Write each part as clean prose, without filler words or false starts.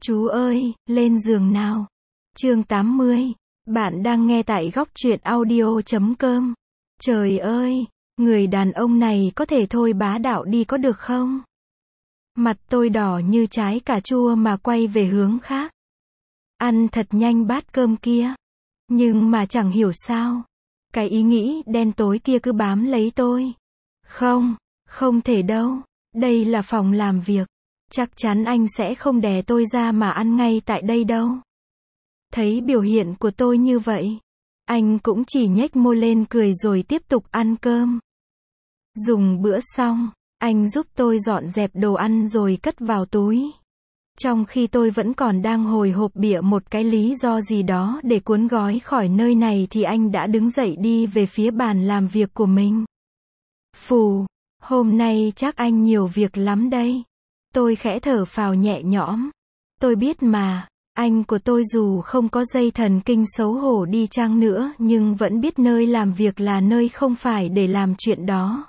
Chú ơi, lên giường nào. Chương 80. Bạn đang nghe tại góc truyện audio.com. Trời ơi, người đàn ông này có thể thôi bá đạo đi có được không? Mặt tôi đỏ như trái cà chua mà quay về hướng khác. Ăn thật nhanh bát cơm kia. Nhưng mà chẳng hiểu sao. Cái ý nghĩ đen tối kia cứ bám lấy tôi. Không, không thể đâu. Đây là phòng làm việc. Chắc chắn anh sẽ không đè tôi ra mà ăn ngay tại đây đâu. Thấy biểu hiện của tôi như vậy, anh cũng chỉ nhếch môi lên cười rồi tiếp tục ăn cơm. Dùng bữa xong, anh giúp tôi dọn dẹp đồ ăn rồi cất vào túi. Trong khi tôi vẫn còn đang hồi hộp bịa một cái lý do gì đó để cuốn gói khỏi nơi này thì anh đã đứng dậy đi về phía bàn làm việc của mình. Phù, hôm nay chắc anh nhiều việc lắm đây. Tôi khẽ thở phào nhẹ nhõm. Tôi biết mà, anh của tôi dù không có dây thần kinh xấu hổ đi chăng nữa nhưng vẫn biết nơi làm việc là nơi không phải để làm chuyện đó.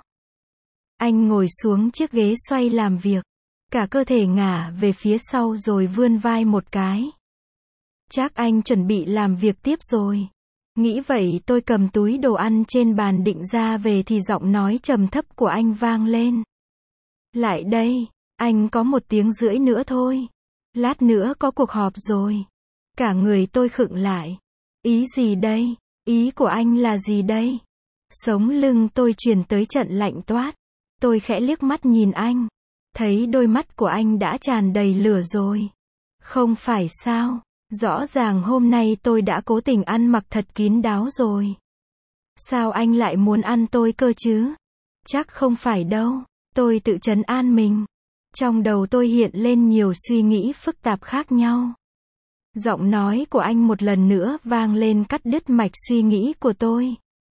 Anh ngồi xuống chiếc ghế xoay làm việc. Cả cơ thể ngả về phía sau rồi vươn vai một cái. Chắc anh chuẩn bị làm việc tiếp rồi. Nghĩ vậy tôi cầm túi đồ ăn trên bàn định ra về thì giọng nói trầm thấp của anh vang lên. Lại đây, anh có 1 tiếng rưỡi nữa thôi. Lát nữa có cuộc họp rồi. Cả người tôi khựng lại. Ý gì đây? Ý của anh là gì đây? Sống lưng tôi truyền tới trận lạnh toát. Tôi khẽ liếc mắt nhìn anh. Thấy đôi mắt của anh đã tràn đầy lửa rồi. Không phải sao? Rõ ràng hôm nay tôi đã cố tình ăn mặc thật kín đáo rồi. Sao anh lại muốn ăn tôi cơ chứ? Chắc không phải đâu. Tôi tự trấn an mình. Trong đầu tôi hiện lên nhiều suy nghĩ phức tạp khác nhau. Giọng nói của anh một lần nữa vang lên cắt đứt mạch suy nghĩ của tôi.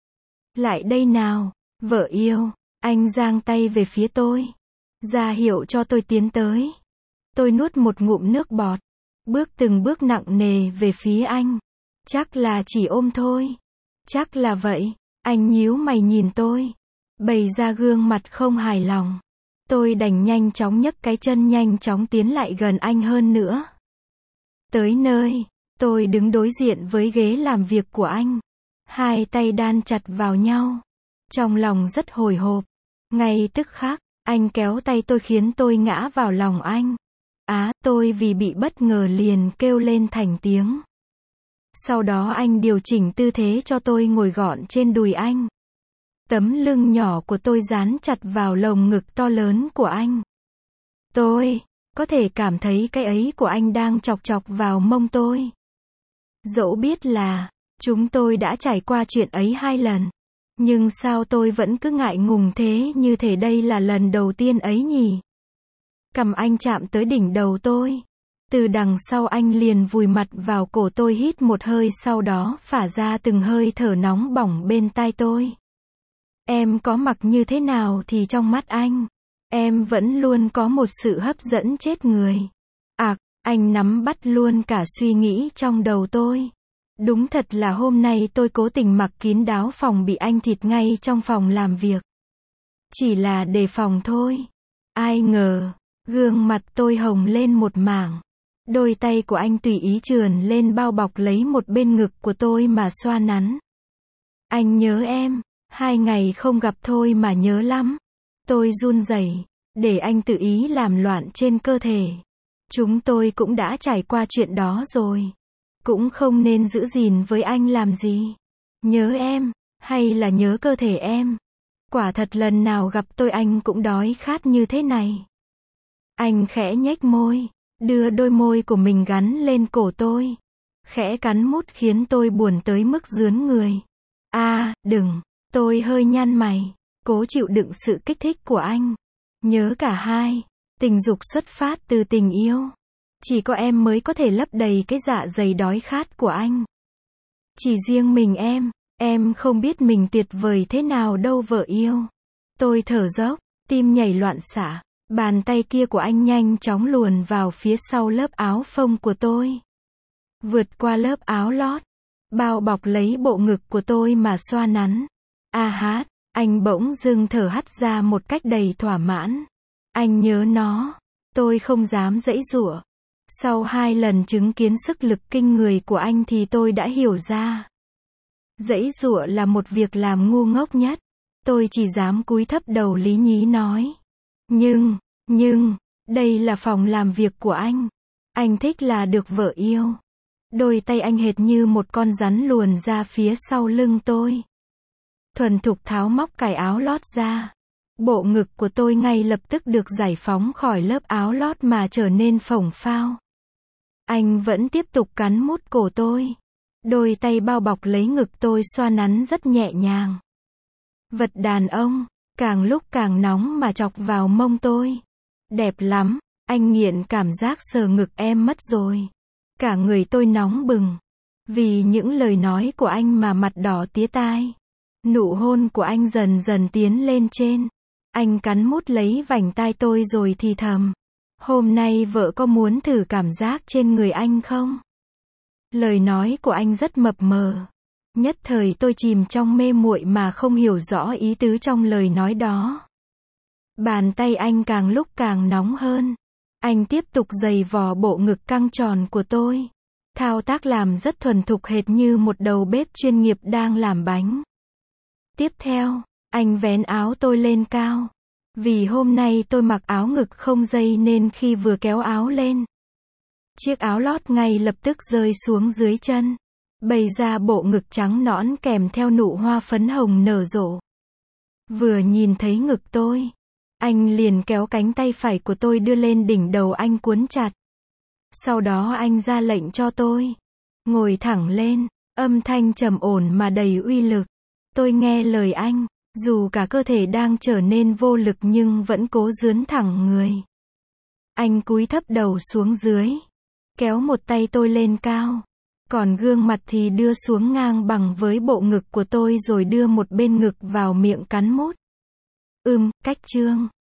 Lại đây nào, vợ yêu. Anh giang tay về phía tôi. Ra hiệu cho tôi tiến tới. Tôi nuốt một ngụm nước bọt. Bước từng bước nặng nề về phía anh. Chắc là chỉ ôm thôi. Chắc là vậy. Anh nhíu mày nhìn tôi. Bày ra gương mặt không hài lòng. Tôi đành nhanh chóng nhấc cái chân nhanh chóng tiến lại gần anh hơn nữa. Tới nơi, tôi đứng đối diện với ghế làm việc của anh. Hai tay đan chặt vào nhau. Trong lòng rất hồi hộp. Ngay tức khắc, anh kéo tay tôi khiến tôi ngã vào lòng anh. Tôi vì bị bất ngờ liền kêu lên thành tiếng. Sau đó anh điều chỉnh tư thế cho tôi ngồi gọn trên đùi anh. Tấm lưng nhỏ của tôi dán chặt vào lồng ngực to lớn của anh. Tôi có thể cảm thấy cái ấy của anh đang chọc chọc vào mông tôi. Dẫu biết là chúng tôi đã trải qua chuyện ấy 2 lần. Nhưng sao tôi vẫn cứ ngại ngùng thế, như thể đây là lần đầu tiên ấy nhỉ? Cằm anh chạm tới đỉnh đầu tôi. Từ đằng sau anh liền vùi mặt vào cổ tôi, hít một hơi sau đó phả ra từng hơi thở nóng bỏng bên tai tôi. Em có mặc như thế nào thì trong mắt anh, em vẫn luôn có một sự hấp dẫn chết người. Anh nắm bắt luôn cả suy nghĩ trong đầu tôi. Đúng thật là hôm nay tôi cố tình mặc kín đáo phòng bị anh thịt ngay trong phòng làm việc. Chỉ là đề phòng thôi. Ai ngờ, gương mặt tôi hồng lên một mảng. Đôi tay của anh tùy ý trườn lên bao bọc lấy một bên ngực của tôi mà xoa nắn. Anh nhớ em, 2 ngày không gặp thôi mà nhớ lắm. Tôi run rẩy, để anh tự ý làm loạn trên cơ thể. Chúng tôi cũng đã trải qua chuyện đó rồi. Cũng không nên giữ gìn với anh làm gì. Nhớ em, hay là nhớ cơ thể em? Quả thật lần nào gặp tôi anh cũng đói khát như thế này. Anh khẽ nhếch môi, đưa đôi môi của mình gắn lên cổ tôi. Khẽ cắn mút khiến tôi buồn tới mức rướn người. Đừng, tôi hơi nhăn mày, cố chịu đựng sự kích thích của anh. Nhớ cả hai, tình dục xuất phát từ tình yêu. Chỉ có em mới có thể lấp đầy cái dạ dày đói khát của anh. Chỉ riêng mình em không biết mình tuyệt vời thế nào đâu vợ yêu. Tôi thở dốc, tim nhảy loạn xạ. Bàn tay kia của anh nhanh chóng luồn vào phía sau lớp áo phông của tôi. Vượt qua lớp áo lót, bao bọc lấy bộ ngực của tôi mà xoa nắn. Anh bỗng dưng thở hắt ra một cách đầy thỏa mãn. Anh nhớ nó. Tôi không dám giãy giụa. Sau 2 lần chứng kiến sức lực kinh người của anh thì tôi đã hiểu ra. Giãy giụa là một việc làm ngu ngốc nhất. Tôi chỉ dám cúi thấp đầu lý nhí nói. Nhưng, đây là phòng làm việc của anh. Anh thích là được vợ yêu. Đôi tay anh hệt như một con rắn luồn ra phía sau lưng tôi. Thuần thục tháo móc cài áo lót ra. Bộ ngực của tôi ngay lập tức được giải phóng khỏi lớp áo lót mà trở nên phồng phao. Anh vẫn tiếp tục cắn mút cổ tôi. Đôi tay bao bọc lấy ngực tôi xoa nắn rất nhẹ nhàng. Vật đàn ông, càng lúc càng nóng mà chọc vào mông tôi. Đẹp lắm, anh nghiện cảm giác sờ ngực em mất rồi. Cả người tôi nóng bừng. Vì những lời nói của anh mà mặt đỏ tía tai. Nụ hôn của anh dần dần tiến lên trên. Anh cắn mút lấy vành tai tôi rồi thì thầm. Hôm nay vợ có muốn thử cảm giác trên người anh không? Lời nói của anh rất mập mờ. Nhất thời tôi chìm trong mê muội mà không hiểu rõ ý tứ trong lời nói đó. Bàn tay anh càng lúc càng nóng hơn. Anh tiếp tục giày vò bộ ngực căng tròn của tôi. Thao tác làm rất thuần thục hệt như một đầu bếp chuyên nghiệp đang làm bánh. Tiếp theo, anh vén áo tôi lên cao. Vì hôm nay tôi mặc áo ngực không dây nên khi vừa kéo áo lên, chiếc áo lót ngay lập tức rơi xuống dưới chân. Bày ra bộ ngực trắng nõn kèm theo nụ hoa phấn hồng nở rộ. Vừa nhìn thấy ngực tôi, anh liền kéo cánh tay phải của tôi đưa lên đỉnh đầu anh cuốn chặt. Sau đó anh ra lệnh cho tôi ngồi thẳng lên, âm thanh trầm ổn mà đầy uy lực. Tôi nghe lời anh, dù cả cơ thể đang trở nên vô lực nhưng vẫn cố dướn thẳng người. Anh cúi thấp đầu xuống dưới, kéo một tay tôi lên cao, còn gương mặt thì đưa xuống ngang bằng với bộ ngực của tôi rồi đưa một bên ngực vào miệng cắn mút. Cách chương